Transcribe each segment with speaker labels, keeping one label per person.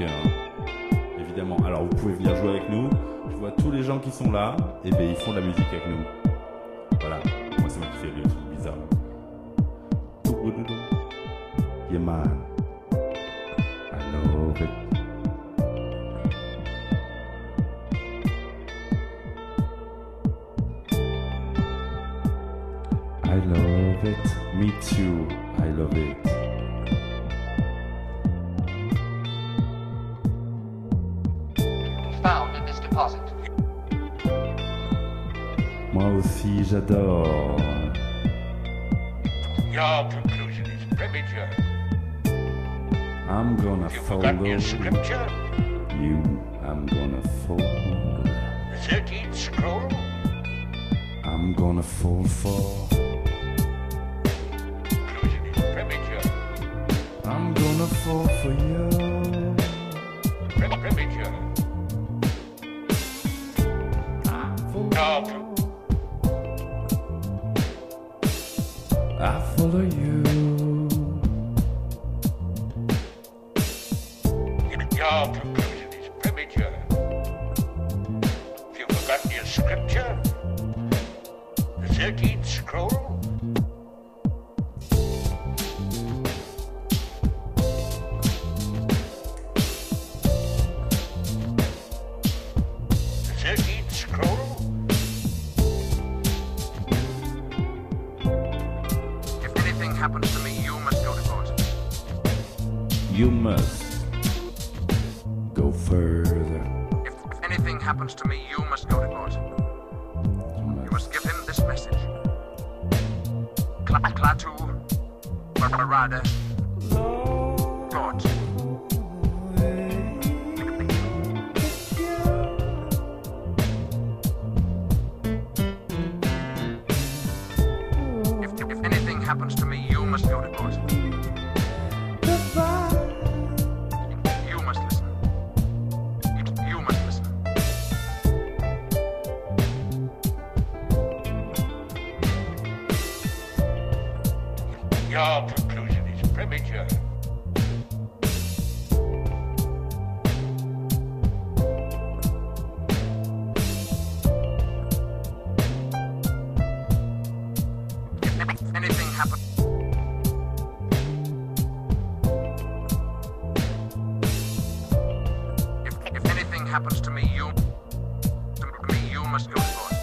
Speaker 1: karaoké, hein. Évidemment. Alors vous pouvez venir jouer avec nous. Je vois tous les gens qui sont là, et ben ils font de la musique avec nous. Voilà. Moi c'est moi qui fais le truc bizarre. Yeah man. I love it. I love it. Me too. I love it.
Speaker 2: Found in this deposit.
Speaker 1: Moi aussi, j'adore.
Speaker 3: Your conclusion is premature.
Speaker 1: I'm gonna
Speaker 3: You've
Speaker 1: follow
Speaker 3: forgotten your scripture,
Speaker 1: you. I'm gonna follow.
Speaker 3: the 13th scroll.
Speaker 1: I'm gonna fall for.
Speaker 3: Conclusion is premature.
Speaker 1: I'm gonna fall for you.
Speaker 3: Premature. Your
Speaker 1: I follow you.
Speaker 3: Your conclusion is premature. You've forgotten your scripture, the 13th scroll. The 13th scroll.
Speaker 2: If anything happens to me, you must go to court.
Speaker 1: You must go further.
Speaker 2: If anything happens to me, you must go to court. You must give him this message. Klaatu, Barada, court. If anything happens to me, you must go to court. You must listen. You must listen.
Speaker 3: Your conclusion is premature.
Speaker 2: If anything happens. If anything happens to me, you must go to court.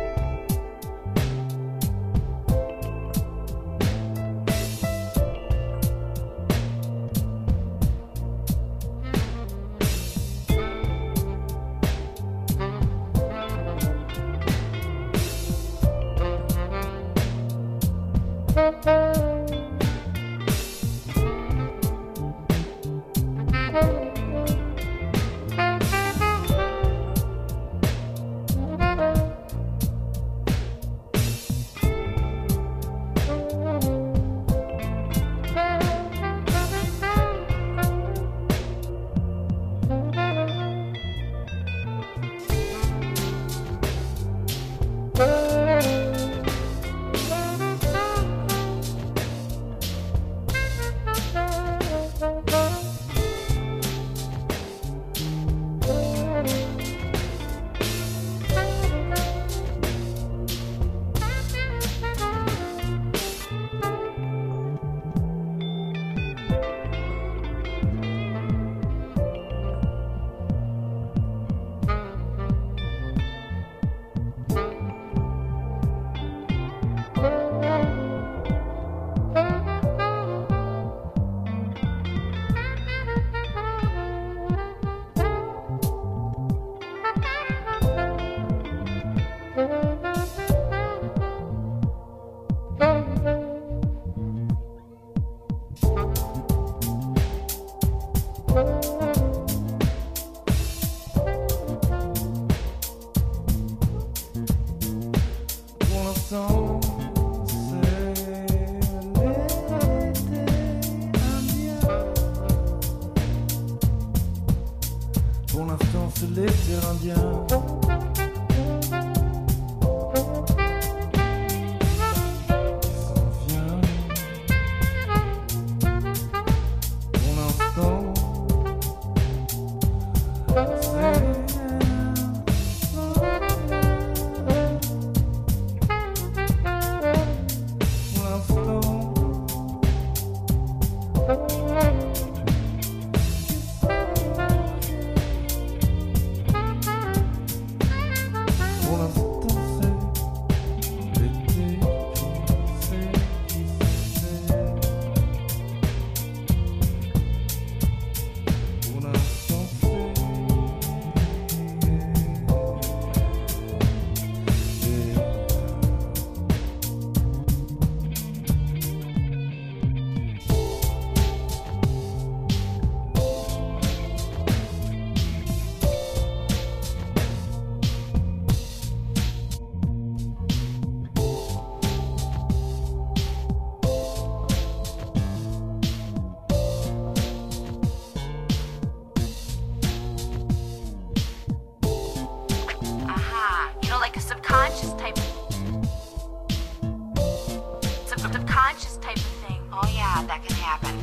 Speaker 1: Pour l'instant, c'est l'été indien. Qui s'en vient. Pour l'instant,
Speaker 4: that can happen.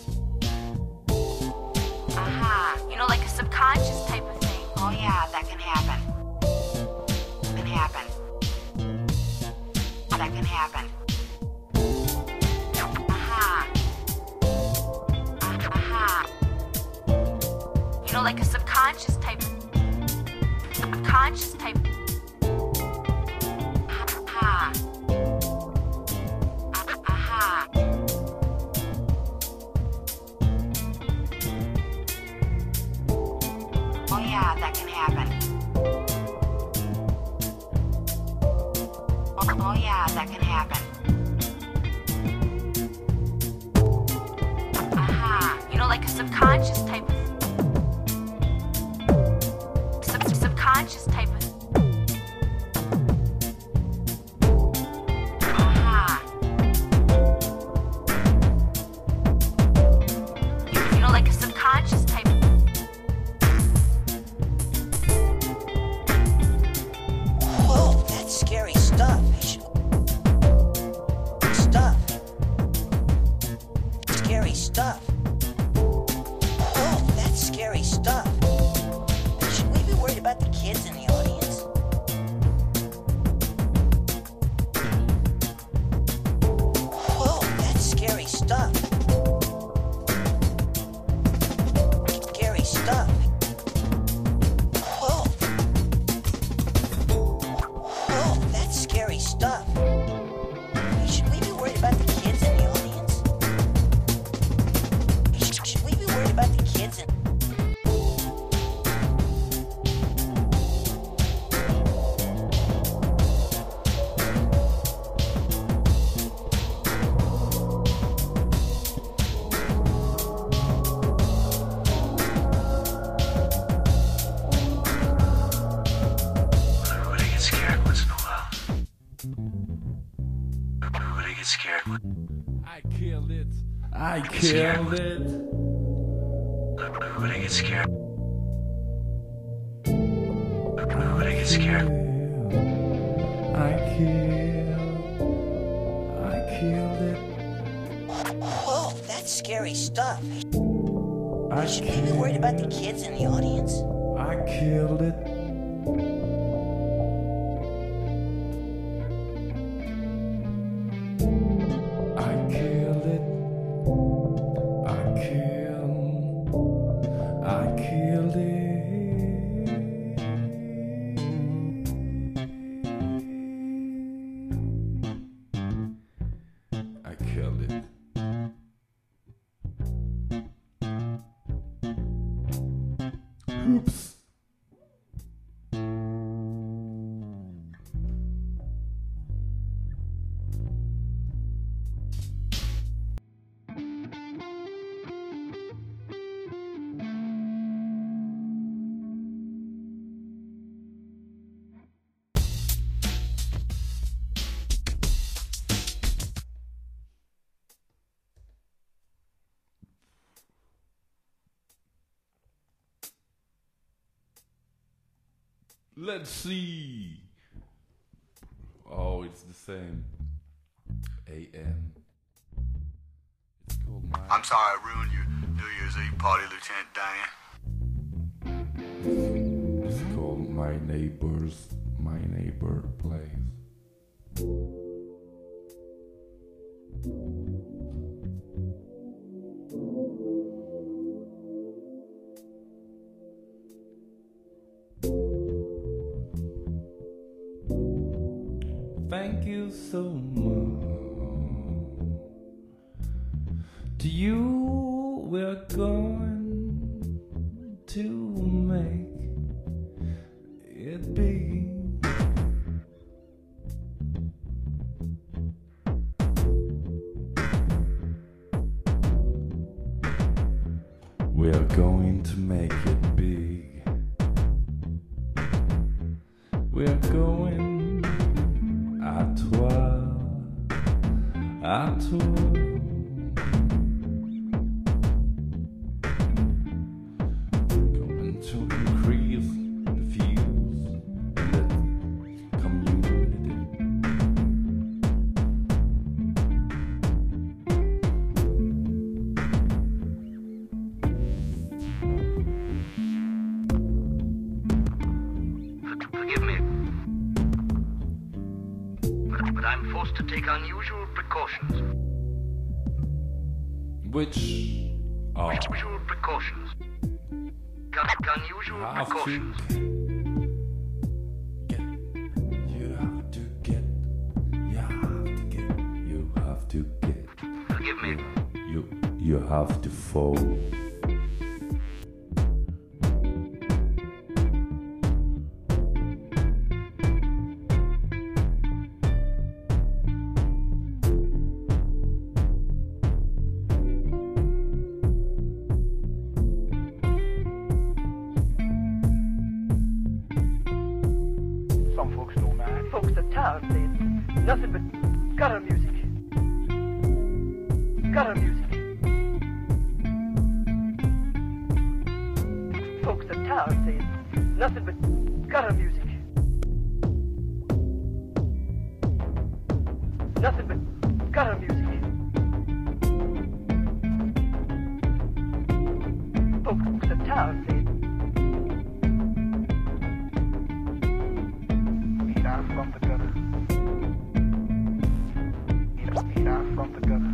Speaker 4: You know, like a subconscious type of thing. Oh yeah, that can happen. Can happen. That can happen. You know, like a subconscious type. Conscious type. Oh yeah, that can happen. Oh yeah, that can happen. You know, like a subconscious type of subconscious type of you know, like a subconscious type of
Speaker 5: Whoa, that's scary stuff. Scary stuff. Whoa, that's scary stuff. Should we be worried about the kids in the audience? Whoa, that's scary stuff. Scary stuff. Whoa. Whoa, that's scary stuff. Should we be worried about the kids in the audience? Should we be worried about the kids in
Speaker 3: Everybody gets scared once in a while. Everybody gets scared.
Speaker 1: I killed it. I killed it.
Speaker 3: Everybody gets scared. Everybody gets scared.
Speaker 1: I killed it.
Speaker 5: Whoa, that's scary stuff.
Speaker 1: I
Speaker 5: Should we be worried about the kids in the audience?
Speaker 1: I killed it. I killed it. I killed it. I killed it. Oops. Let's see. Oh, it's the same. AM. It's called my.
Speaker 6: I'm sorry I ruined your New Year's Eve party, Lieutenant Dan.
Speaker 1: It's called My Neighbor Plays. Thank you so much. To you, we're going to make it big. We're going to make it big. We're going à toi, à toi. Going to increase
Speaker 3: to take unusual precautions.
Speaker 1: Which are
Speaker 3: Unusual precautions. Unusual
Speaker 1: have
Speaker 3: precautions.
Speaker 1: to get. You have to get. You have to get. You have to get.
Speaker 3: Forgive me.
Speaker 1: You have to fall.
Speaker 7: Some folks know, man. Folks at town say it's nothing but gutter music. Gutter music. Folks at town say it's nothing but gutter music. Nothing but gutter music. Folks at town say it's eat out from the gutter. Eat out from the gutter.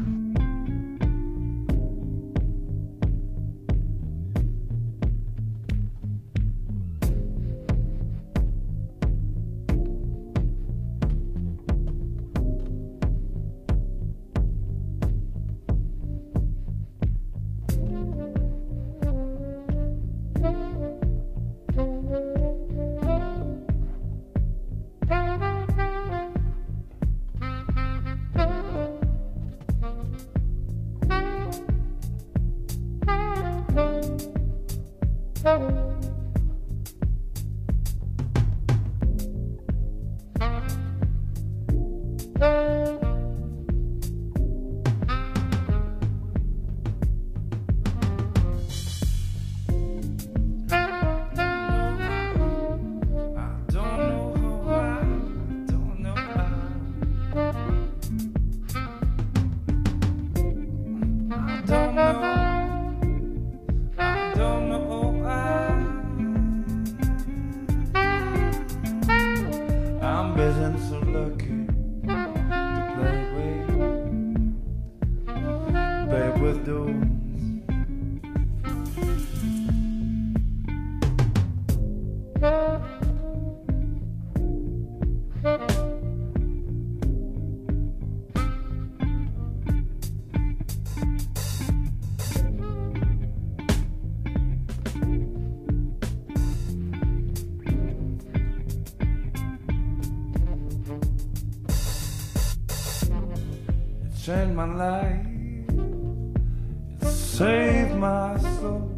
Speaker 1: Changed my life, it saved my soul.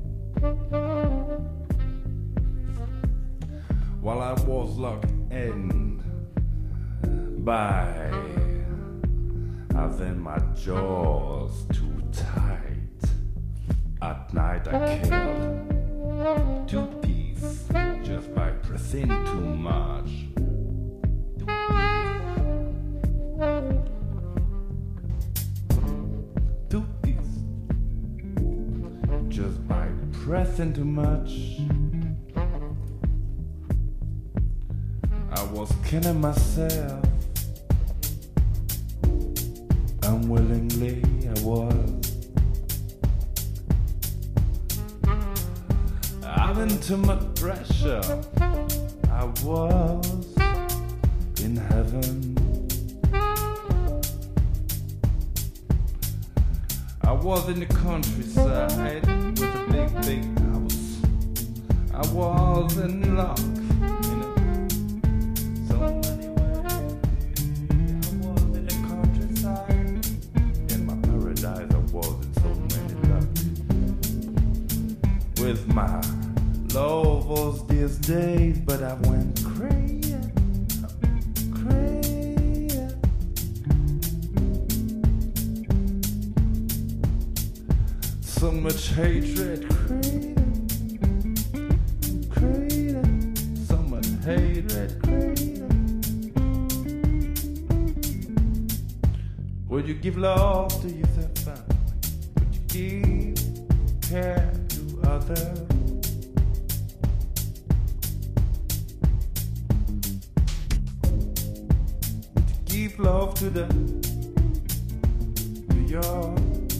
Speaker 1: While I was locked in by having my jaws too tight. At night I killed 2 peas just by pressing too much. 2 peas just by pressing too much. I was killing myself unwillingly. I was having too much pressure. I was in heaven. I was in the countryside with a big house. I was in luck in so many ways. I was in the countryside. In my paradise I was in so many luck. With my lovers these days, but I went crazy, crazy. So much hatred, crazy, crazy. So much hatred, crazy. Would you give love to yourself? Would you give care to others? Give love off to the New York.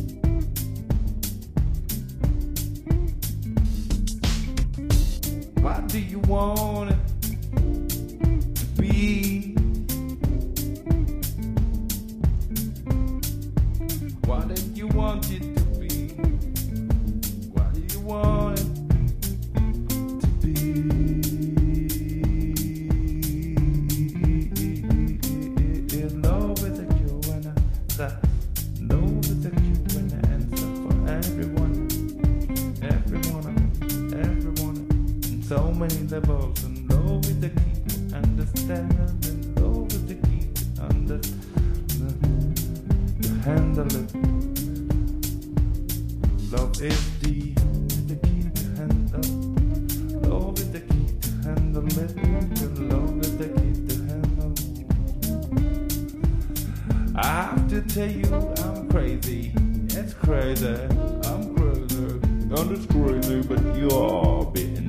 Speaker 1: What do you want it to be? What do you want it to be? What do you want it to be? In love with the Q and the love with the Q and the answer for everyone, everyone, everyone. So many levels, and love with the key to understand, and love with the key to understand, to handle it. Love is the key to handle. Love is the key to handle it. Love is the key to handle. I have to tell you, I'm crazy. It's crazy. I'm crazy. I'm just crazy, but you are bitten.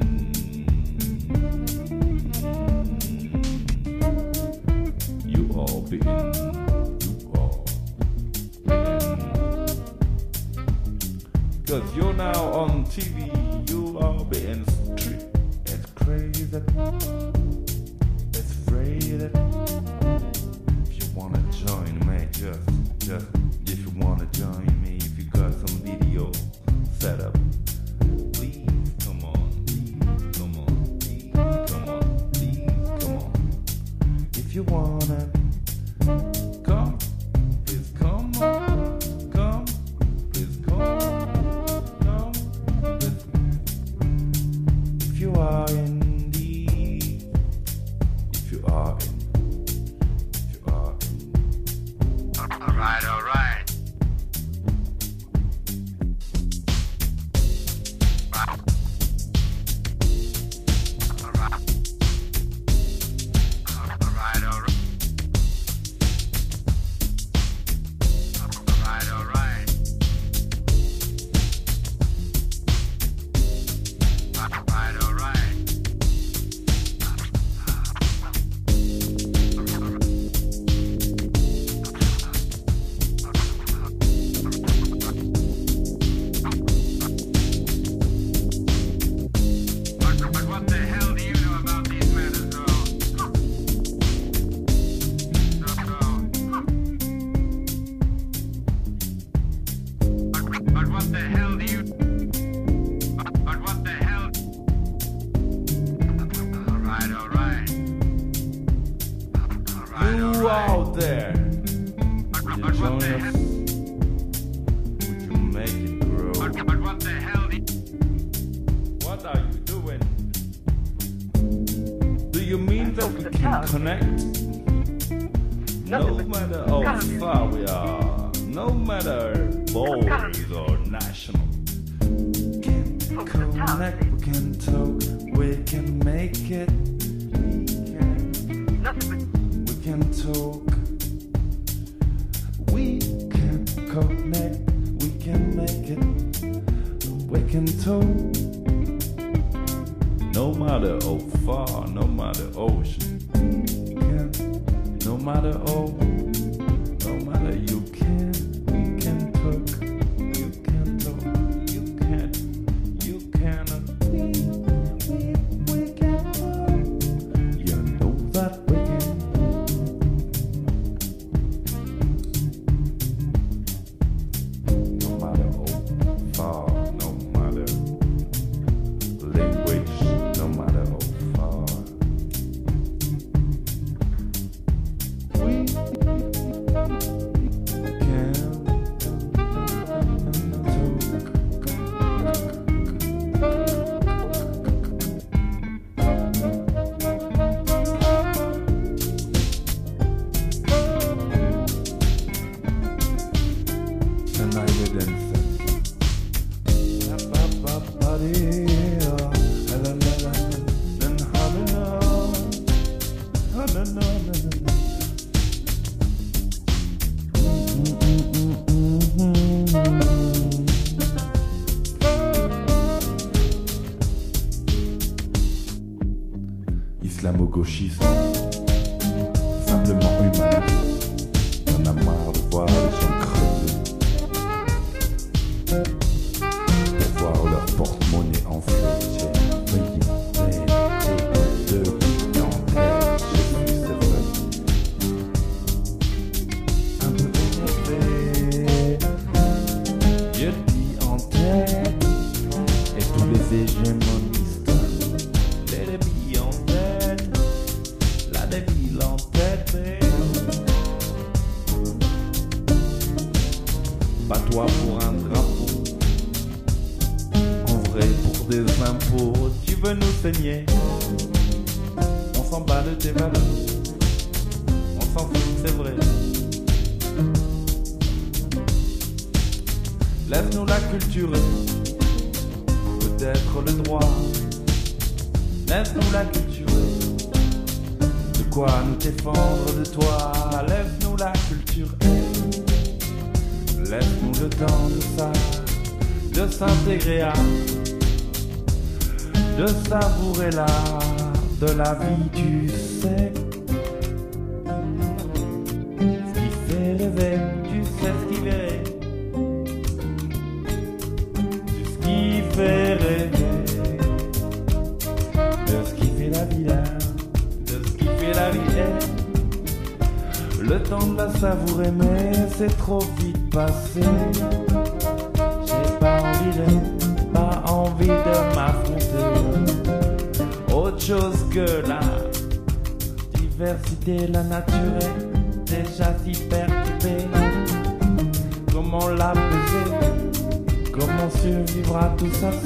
Speaker 1: Cause you're now on TV, you are being strict. It's crazy, it's crazy. If you wanna join me, just if you wanna join me, if you got some video set up, please come on, please come on, please come on, please come on. If you wanna come, please come on, come, please come. If you are indeed, if you are in, if you are in.
Speaker 2: All right, all right.
Speaker 1: You out there, would you join us? Would you make it grow?
Speaker 2: But what the hell?
Speaker 1: What are you doing? Do you mean that we can connect? No matter how far we are, no matter borders or national, we can connect, we can talk, we can make it. We can talk, we can connect, we can make it, we can talk. No matter how far, no matter ocean, no matter how, no matter you can, we can talk, you can talk, you can, you cannot, we can talk. You know that we can. No matter how far, no matter language, no matter how far. We can Islamo-gauchisme, simplement humain. Oh, tu veux nous saigner. On s'en bat de tes valeurs. On s'en fout, c'est vrai. Laisse-nous la culture, peut-être le droit. Laisse-nous la culture, de quoi nous défendre de toi. Laisse-nous la culture, laisse-nous le temps de s'intégrer à, de savourer l'art de la vie, tu sais. Ce qui fait rêver, tu sais ce qui fait rêver. Ce qui fait rêver, de ce qui fait la vie là, de ce qui fait la vie. Le temps de la savourer, mais c'est trop vite passé. J'ai pas envie de m'affronter. Autre chose que la diversité, la nature est déjà si perturbée. Comment l'apaiser? Comment survivre à tout ça?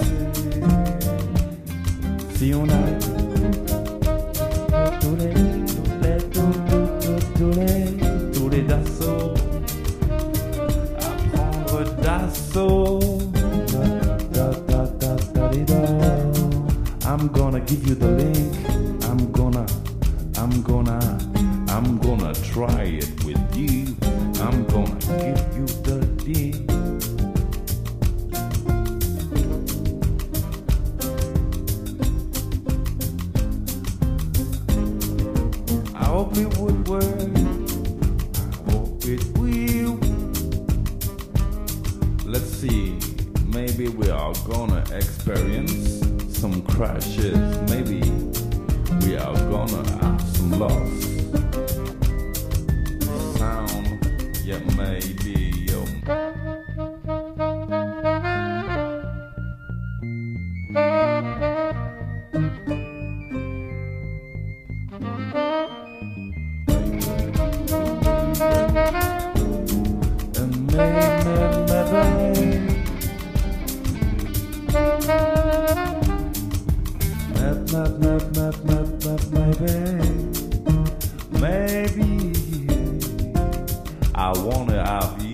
Speaker 1: Si on arrête tous les d'assauts, à prendre d'assaut. I'm gonna give you the link. I'm gonna try it with you. I'm gonna give you the link. I hope it would work. I hope it will. Let's see. Maybe we are gonna experience some crashes. Maybe we are gonna have some loss. Sound, yeah, maybe, yo. Maybe I wanna have you.